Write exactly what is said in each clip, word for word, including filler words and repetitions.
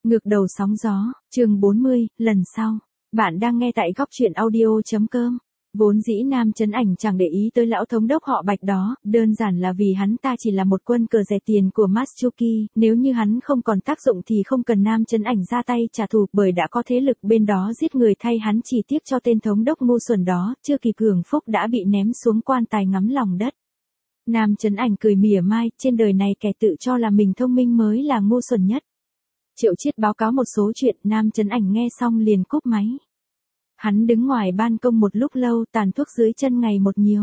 Ngược đầu sóng gió, chương bốn mươi, lần sau. Bạn đang nghe tại góc truyện audio.com. Vốn dĩ Nam Chấn Ảnh chẳng để ý tới lão thống đốc họ Bạch đó, đơn giản là vì hắn ta chỉ là một quân cờ rẻ tiền của Matsuki, nếu như hắn không còn tác dụng thì không cần Nam Chấn Ảnh ra tay trả thù, bởi đã có thế lực bên đó giết người thay hắn, chỉ tiếc cho tên thống đốc ngu xuẩn đó, chưa kịp hưởng phúc đã bị ném xuống quan tài ngắm lòng đất. Nam Chấn Ảnh cười mỉa mai, trên đời này kẻ tự cho là mình thông minh mới là ngu xuẩn nhất. Triệu Chiết báo cáo một số chuyện, Nam Chấn Ảnh nghe xong liền cúp máy. Hắn đứng ngoài ban công một lúc lâu, tàn thuốc dưới chân ngày một nhiều.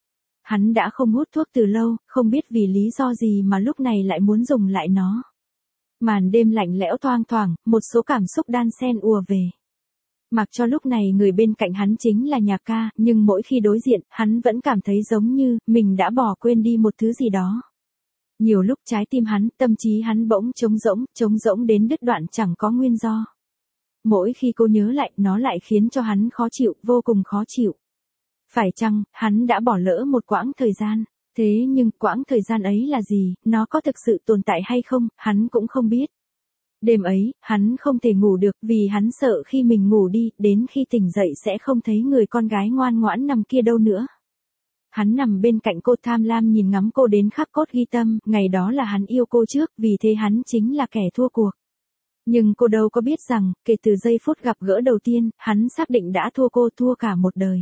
Hắn đã không hút thuốc từ lâu, không biết vì lý do gì mà lúc này lại muốn dùng lại nó. Màn đêm lạnh lẽo thoang thoảng, một số cảm xúc đan xen ùa về. Mặc cho lúc này người bên cạnh hắn chính là Nhạc Ca, nhưng mỗi khi đối diện, hắn vẫn cảm thấy giống như mình đã bỏ quên đi một thứ gì đó. Nhiều lúc trái tim hắn, tâm trí hắn bỗng trống rỗng, trống rỗng đến đứt đoạn chẳng có nguyên do. Mỗi khi cô nhớ lại, nó lại khiến cho hắn khó chịu, vô cùng khó chịu. Phải chăng, hắn đã bỏ lỡ một quãng thời gian? Thế nhưng, quãng thời gian ấy là gì, nó có thực sự tồn tại hay không, hắn cũng không biết. Đêm ấy, hắn không thể ngủ được vì hắn sợ khi mình ngủ đi, đến khi tỉnh dậy sẽ không thấy người con gái ngoan ngoãn nằm kia đâu nữa. Hắn nằm bên cạnh cô tham lam nhìn ngắm cô đến khắc cốt ghi tâm, ngày đó là hắn yêu cô trước, vì thế hắn chính là kẻ thua cuộc. Nhưng cô đâu có biết rằng, kể từ giây phút gặp gỡ đầu tiên, hắn xác định đã thua cô, thua cả một đời.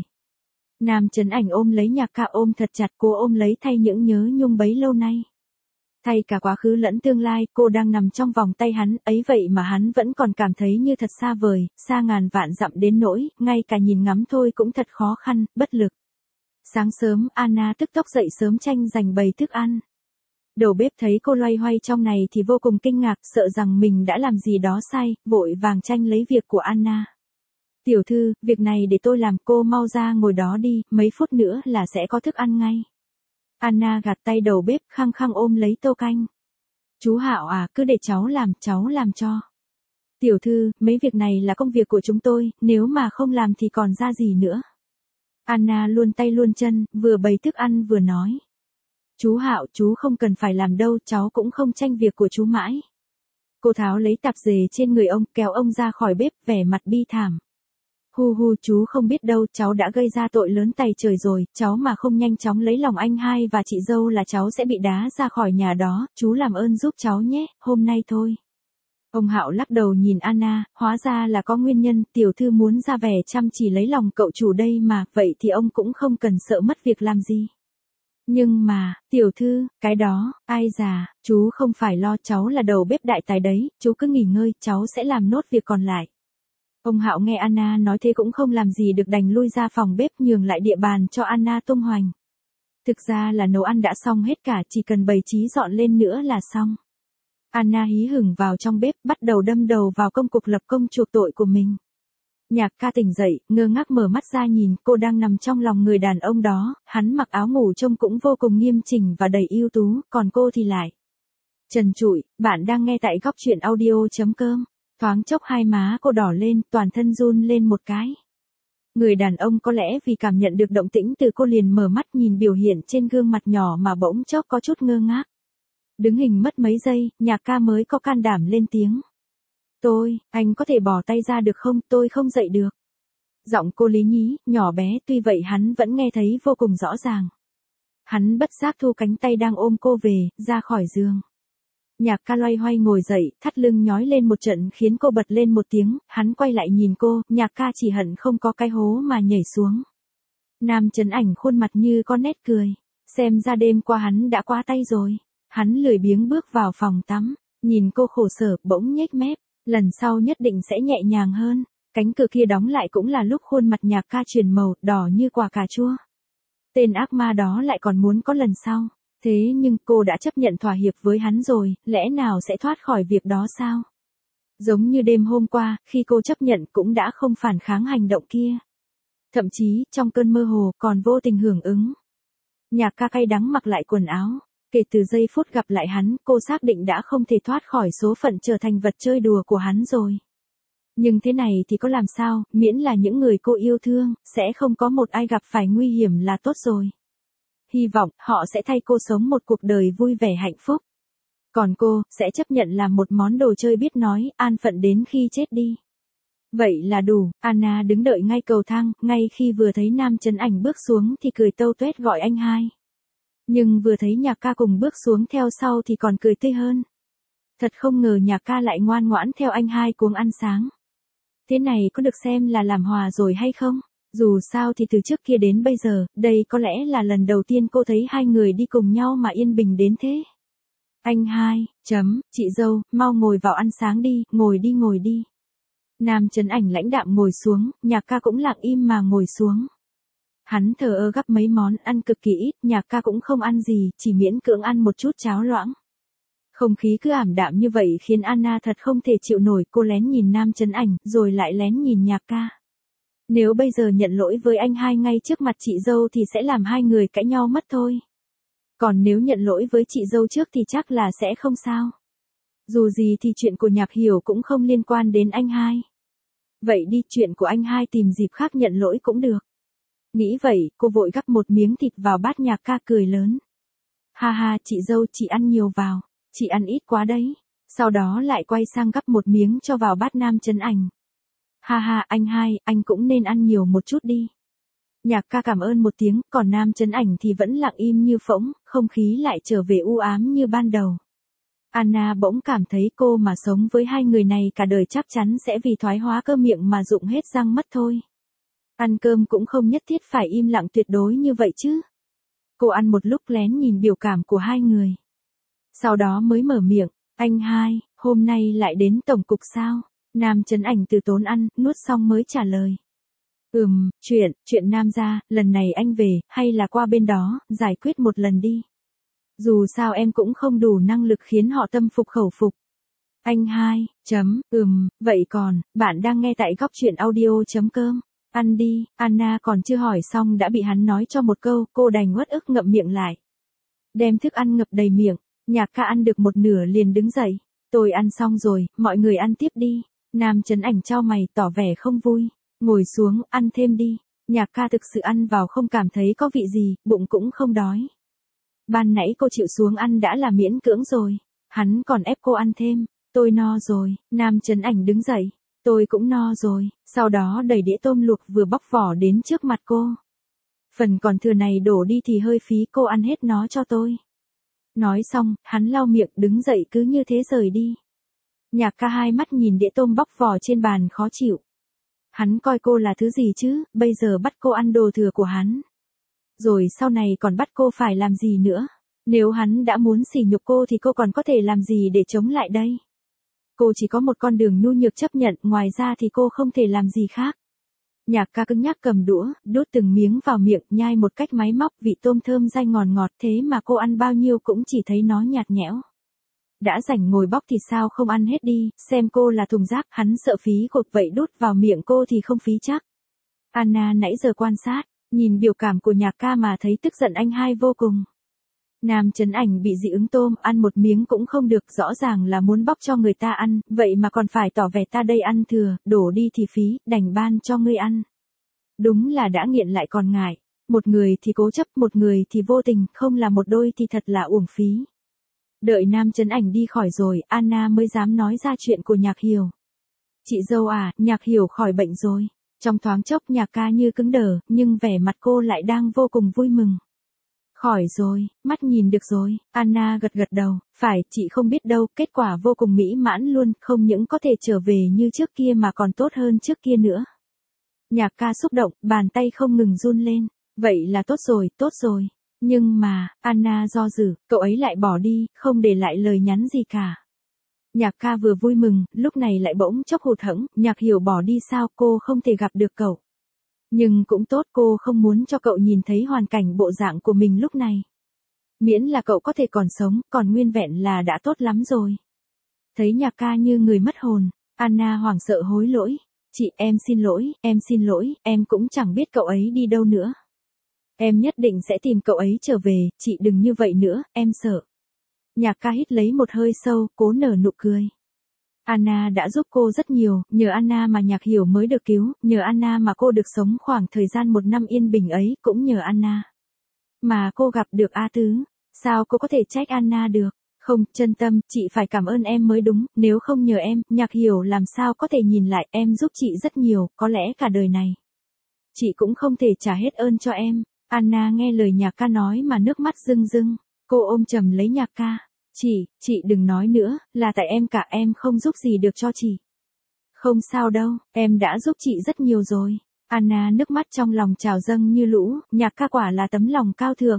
Nam Chấn Ảnh ôm lấy Nhạc Ca, ôm thật chặt, cô ôm lấy thay những nhớ nhung bấy lâu nay. Thay cả quá khứ lẫn tương lai, cô đang nằm trong vòng tay hắn, ấy vậy mà hắn vẫn còn cảm thấy như thật xa vời, xa ngàn vạn dặm đến nỗi, ngay cả nhìn ngắm thôi cũng thật khó khăn, bất lực. Sáng sớm, Anna tức tốc dậy sớm tranh giành bày thức ăn. Đầu bếp thấy cô loay hoay trong này thì vô cùng kinh ngạc, sợ rằng mình đã làm gì đó sai, vội vàng tranh lấy việc của Anna. Tiểu thư, việc này để tôi làm, cô mau ra ngồi đó đi, mấy phút nữa là sẽ có thức ăn ngay. Anna gạt tay đầu bếp, khăng khăng ôm lấy tô canh. Chú Hạo à, cứ để cháu làm, cháu làm cho. Tiểu thư, mấy việc này là công việc của chúng tôi, nếu mà không làm thì còn ra gì nữa. Anna luôn tay luôn chân, vừa bày thức ăn vừa nói. Chú Hạo, chú không cần phải làm đâu, cháu cũng không tranh việc của chú mãi. Cô tháo lấy tạp dề trên người ông, kéo ông ra khỏi bếp, vẻ mặt bi thảm. Hu hu, chú không biết đâu, cháu đã gây ra tội lớn tày trời rồi, cháu mà không nhanh chóng lấy lòng anh hai và chị dâu là cháu sẽ bị đá ra khỏi nhà đó, chú làm ơn giúp cháu nhé, hôm nay thôi. Ông Hạo lắc đầu nhìn Anna, hóa ra là có nguyên nhân, tiểu thư muốn ra vẻ chăm chỉ lấy lòng cậu chủ đây mà, vậy thì ông cũng không cần sợ mất việc làm gì. Nhưng mà, tiểu thư, cái đó, ai già, chú không phải lo, cháu là đầu bếp đại tài đấy, chú cứ nghỉ ngơi, cháu sẽ làm nốt việc còn lại. Ông Hạo nghe Anna nói thế cũng không làm gì được, đành lui ra phòng bếp nhường lại địa bàn cho Anna tung hoành. Thực ra là nấu ăn đã xong hết cả, chỉ cần bày trí dọn lên nữa là xong. Anna hí hửng vào trong bếp, bắt đầu đâm đầu vào công cuộc lập công chuộc tội của mình. Nhạc Ca tỉnh dậy, ngơ ngác mở mắt ra nhìn, cô đang nằm trong lòng người đàn ông đó, hắn mặc áo ngủ trông cũng vô cùng nghiêm chỉnh và đầy ưu tú, còn cô thì lại trần trụi. Bạn đang nghe tại góc truyện audio.com. Thoáng chốc hai má cô đỏ lên, toàn thân run lên một cái. Người đàn ông có lẽ vì cảm nhận được động tĩnh từ cô liền mở mắt nhìn biểu hiện trên gương mặt nhỏ mà bỗng chốc có chút ngơ ngác. Đứng hình mất mấy giây, Nhạc Ca mới có can đảm lên tiếng. Tôi, anh có thể bỏ tay ra được không, tôi không dậy được. Giọng cô lý nhí, nhỏ bé, tuy vậy hắn vẫn nghe thấy vô cùng rõ ràng. Hắn bất giác thu cánh tay đang ôm cô về, ra khỏi giường. Nhạc Ca loay hoay ngồi dậy, thắt lưng nhói lên một trận khiến cô bật lên một tiếng, hắn quay lại nhìn cô, Nhạc Ca chỉ hận không có cái hố mà nhảy xuống. Nam Chấn Ảnh khuôn mặt như có nét cười, xem ra đêm qua hắn đã quá tay rồi. Hắn lười biếng bước vào phòng tắm, nhìn cô khổ sở, bỗng nhếch mép, lần sau nhất định sẽ nhẹ nhàng hơn. Cánh cửa kia đóng lại cũng là lúc khuôn mặt Nhạc Ca chuyển màu, đỏ như quả cà chua. Tên ác ma đó lại còn muốn có lần sau. Thế nhưng cô đã chấp nhận thỏa hiệp với hắn rồi, lẽ nào sẽ thoát khỏi việc đó sao? Giống như đêm hôm qua, khi cô chấp nhận cũng đã không phản kháng hành động kia. Thậm chí, trong cơn mơ hồ, còn vô tình hưởng ứng. Nhạc Ca cay đắng mặc lại quần áo. Kể từ giây phút gặp lại hắn, cô xác định đã không thể thoát khỏi số phận trở thành vật chơi đùa của hắn rồi. Nhưng thế này thì có làm sao, miễn là những người cô yêu thương, sẽ không có một ai gặp phải nguy hiểm là tốt rồi. Hy vọng, họ sẽ thay cô sống một cuộc đời vui vẻ hạnh phúc. Còn cô, sẽ chấp nhận làm một món đồ chơi biết nói, an phận đến khi chết đi. Vậy là đủ, Anna đứng đợi ngay cầu thang, ngay khi vừa thấy Nam Chấn Ảnh bước xuống thì cười tâu tuét gọi anh hai. Nhưng vừa thấy Nhạc Ca cùng bước xuống theo sau thì còn cười tươi hơn. Thật không ngờ Nhạc Ca lại ngoan ngoãn theo anh hai cuống ăn sáng. Thế này có được xem là làm hòa rồi hay không? Dù sao thì từ trước kia đến bây giờ, đây có lẽ là lần đầu tiên cô thấy hai người đi cùng nhau mà yên bình đến thế. Anh hai, chấm, chị dâu, mau ngồi vào ăn sáng đi, ngồi đi ngồi đi. Nam Chấn Ảnh lãnh đạm ngồi xuống, Nhạc Ca cũng lặng im mà ngồi xuống. Hắn thờ ơ gắp mấy món ăn cực kỳ ít, Nhạc Ca cũng không ăn gì, chỉ miễn cưỡng ăn một chút cháo loãng. Không khí cứ ảm đạm như vậy khiến Anna thật không thể chịu nổi, cô lén nhìn Nam Chấn Ảnh, rồi lại lén nhìn Nhạc Ca. Nếu bây giờ nhận lỗi với anh hai ngay trước mặt chị dâu thì sẽ làm hai người cãi nhau mất thôi. Còn nếu nhận lỗi với chị dâu trước thì chắc là sẽ không sao. Dù gì thì chuyện của Nhạc Hiểu cũng không liên quan đến anh hai. Vậy đi, chuyện của anh hai tìm dịp khác nhận lỗi cũng được. Nghĩ vậy, cô vội gắp một miếng thịt vào bát Nhạc Ca cười lớn. Ha ha, chị dâu chị ăn nhiều vào, chị ăn ít quá đấy. Sau đó lại quay sang gắp một miếng cho vào bát Nam Chấn Ảnh. Ha ha, anh hai, anh cũng nên ăn nhiều một chút đi. Nhạc Ca cảm ơn một tiếng, còn Nam Chấn Ảnh thì vẫn lặng im như phỗng, không khí lại trở về u ám như ban đầu. Anna bỗng cảm thấy cô mà sống với hai người này cả đời chắc chắn sẽ vì thoái hóa cơ miệng mà rụng hết răng mất thôi. Ăn cơm cũng không nhất thiết phải im lặng tuyệt đối như vậy chứ. Cô ăn một lúc lén nhìn biểu cảm của hai người. Sau đó mới mở miệng, anh hai, hôm nay lại đến tổng cục sao? Nam Chấn Ảnh từ tốn ăn, nuốt xong mới trả lời. Ừm, chuyện, chuyện Nam gia, lần này anh về, hay là qua bên đó, giải quyết một lần đi. Dù sao em cũng không đủ năng lực khiến họ tâm phục khẩu phục. Anh hai, chấm, ừm, vậy còn, bạn đang nghe tại góc truyện audio.com. Ăn đi, Anna còn chưa hỏi xong đã bị hắn nói cho một câu, cô đành uất ức ngậm miệng lại. Đem thức ăn ngập đầy miệng, Nhạc Ca ăn được một nửa liền đứng dậy. Tôi ăn xong rồi, mọi người ăn tiếp đi. Nam Chấn Ảnh chau mày tỏ vẻ không vui. Ngồi xuống, ăn thêm đi. Nhạc Ca thực sự ăn vào không cảm thấy có vị gì, bụng cũng không đói. Ban nãy cô chịu xuống ăn đã là miễn cưỡng rồi. Hắn còn ép cô ăn thêm. Tôi no rồi, Nam Chấn Ảnh đứng dậy. Tôi cũng no rồi, sau đó đẩy đĩa tôm luộc vừa bóc vỏ đến trước mặt cô. Phần còn thừa này đổ đi thì hơi phí, cô ăn hết nó cho tôi. Nói xong, hắn lau miệng đứng dậy cứ như thế rời đi. Nhạc Ca hai mắt nhìn đĩa tôm bóc vỏ trên bàn khó chịu. Hắn coi cô là thứ gì chứ, bây giờ bắt cô ăn đồ thừa của hắn. Rồi sau này còn bắt cô phải làm gì nữa? Nếu hắn đã muốn sỉ nhục cô thì cô còn có thể làm gì để chống lại đây? Cô chỉ có một con đường nhu nhược chấp nhận, ngoài ra thì cô không thể làm gì khác. Nhạc Ca cứng nhắc cầm đũa, đút từng miếng vào miệng, nhai một cách máy móc, vị tôm thơm dai ngọt ngọt, thế mà cô ăn bao nhiêu cũng chỉ thấy nó nhạt nhẽo. Đã rảnh ngồi bóc thì sao không ăn hết đi, xem cô là thùng rác, hắn sợ phí cuộc vậy đút vào miệng cô thì không phí chắc. Anna nãy giờ quan sát, nhìn biểu cảm của Nhạc Ca mà thấy tức giận anh hai vô cùng. Nam Chấn Ảnh bị dị ứng tôm, ăn một miếng cũng không được, rõ ràng là muốn bóc cho người ta ăn, vậy mà còn phải tỏ vẻ ta đây ăn thừa, đổ đi thì phí, đành ban cho ngươi ăn. Đúng là đã nghiện lại còn ngại, một người thì cố chấp, một người thì vô tình, không là một đôi thì thật là uổng phí. Đợi Nam Chấn Ảnh đi khỏi rồi, Anna mới dám nói ra chuyện của Nhạc Hiểu. Chị dâu à, Nhạc Hiểu khỏi bệnh rồi. Trong thoáng chốc Nhạc Ca như cứng đờ, nhưng vẻ mặt cô lại đang vô cùng vui mừng. Khỏi rồi, mắt nhìn được rồi, Anna gật gật đầu, phải, chị không biết đâu, kết quả vô cùng mỹ mãn luôn, không những có thể trở về như trước kia mà còn tốt hơn trước kia nữa. Nhạc Ca xúc động, bàn tay không ngừng run lên, vậy là tốt rồi, tốt rồi. Nhưng mà, Anna do dự, cậu ấy lại bỏ đi, không để lại lời nhắn gì cả. Nhạc Ca vừa vui mừng, lúc này lại bỗng chốc hụt hẫng, Nhạc Hiểu bỏ đi sao, cô không thể gặp được cậu. Nhưng cũng tốt, cô không muốn cho cậu nhìn thấy hoàn cảnh bộ dạng của mình lúc này. Miễn là cậu có thể còn sống, còn nguyên vẹn là đã tốt lắm rồi. Thấy Nhạc Ca như người mất hồn, Anna hoảng sợ hối lỗi. Chị, em xin lỗi, em xin lỗi, em cũng chẳng biết cậu ấy đi đâu nữa. Em nhất định sẽ tìm cậu ấy trở về, chị đừng như vậy nữa, em sợ. Nhạc Ca hít lấy một hơi sâu, cố nở nụ cười. Anna đã giúp cô rất nhiều, nhờ Anna mà Nhạc Hiểu mới được cứu, nhờ Anna mà cô được sống khoảng thời gian một năm yên bình ấy, cũng nhờ Anna mà cô gặp được A Tứ. Sao cô có thể trách Anna được? Không, chân tâm, chị phải cảm ơn em mới đúng, nếu không nhờ em, Nhạc Hiểu làm sao có thể nhìn lại, em giúp chị rất nhiều, có lẽ cả đời này. Chị cũng không thể trả hết ơn cho em. Anna nghe lời Nhạc ca nói mà nước mắt rưng rưng, cô ôm chầm lấy Nhạc ca. Chị, chị đừng nói nữa, là tại em cả, em không giúp gì được cho chị. Không sao đâu, em đã giúp chị rất nhiều rồi. Anna nước mắt trong lòng trào dâng như lũ, Nhạc ca quả là tấm lòng cao thượng.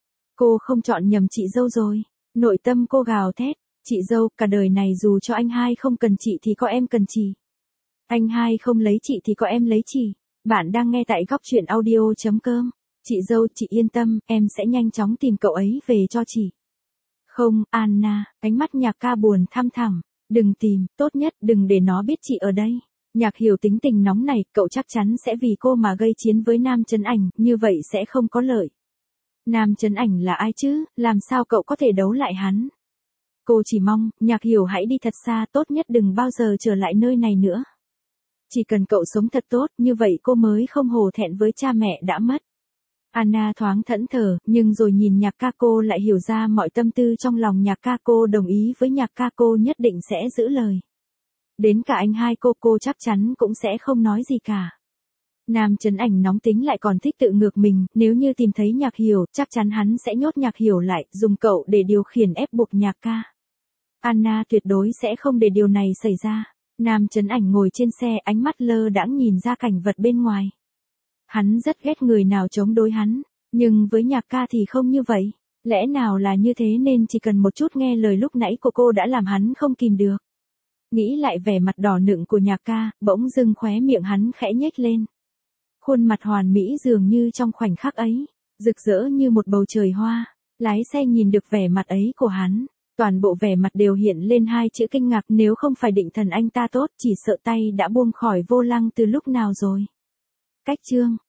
Cô không chọn nhầm chị dâu rồi. Nội tâm cô gào thét, chị dâu, cả đời này dù cho anh hai không cần chị thì có em cần chị. Anh hai không lấy chị thì có em lấy chị. Bạn đang nghe tại góc truyện audio.com. Chị dâu, chị yên tâm, em sẽ nhanh chóng tìm cậu ấy về cho chị. Không, Anna, ánh mắt Nhạc ca buồn thăm thẳm. Đừng tìm, tốt nhất đừng để nó biết chị ở đây. Nhạc Hiểu tính tình nóng này, cậu chắc chắn sẽ vì cô mà gây chiến với Nam Chấn Ảnh, như vậy sẽ không có lợi. Nam Chấn Ảnh là ai chứ, làm sao cậu có thể đấu lại hắn? Cô chỉ mong, Nhạc Hiểu hãy đi thật xa, tốt nhất đừng bao giờ trở lại nơi này nữa. Chỉ cần cậu sống thật tốt, như vậy cô mới không hổ thẹn với cha mẹ đã mất. Anna thoáng thẫn thờ, nhưng rồi nhìn Nhạc ca cô lại hiểu ra mọi tâm tư trong lòng Nhạc ca cô, đồng ý với Nhạc ca cô nhất định sẽ giữ lời. Đến cả anh hai cô cô chắc chắn cũng sẽ không nói gì cả. Nam Chấn Ảnh nóng tính lại còn thích tự ngược mình, nếu như tìm thấy Nhạc Hiểu, chắc chắn hắn sẽ nhốt Nhạc Hiểu lại, dùng cậu để điều khiển ép buộc Nhạc ca. Anna tuyệt đối sẽ không để điều này xảy ra. Nam Chấn Ảnh ngồi trên xe, ánh mắt lơ đãng nhìn ra cảnh vật bên ngoài. Hắn rất ghét người nào chống đối hắn, nhưng với Nhạc ca thì không như vậy. Lẽ nào là như thế nên chỉ cần một chút nghe lời lúc nãy của cô đã làm hắn không kìm được. Nghĩ lại vẻ mặt đỏ nựng của Nhạc ca, bỗng dưng khóe miệng hắn khẽ nhếch lên. Khuôn mặt hoàn mỹ dường như trong khoảnh khắc ấy, rực rỡ như một bầu trời hoa. Lái xe nhìn được vẻ mặt ấy của hắn, toàn bộ vẻ mặt đều hiện lên hai chữ kinh ngạc, nếu không phải định thần anh ta tốt, chỉ sợ tay đã buông khỏi vô lăng từ lúc nào rồi. Cách chương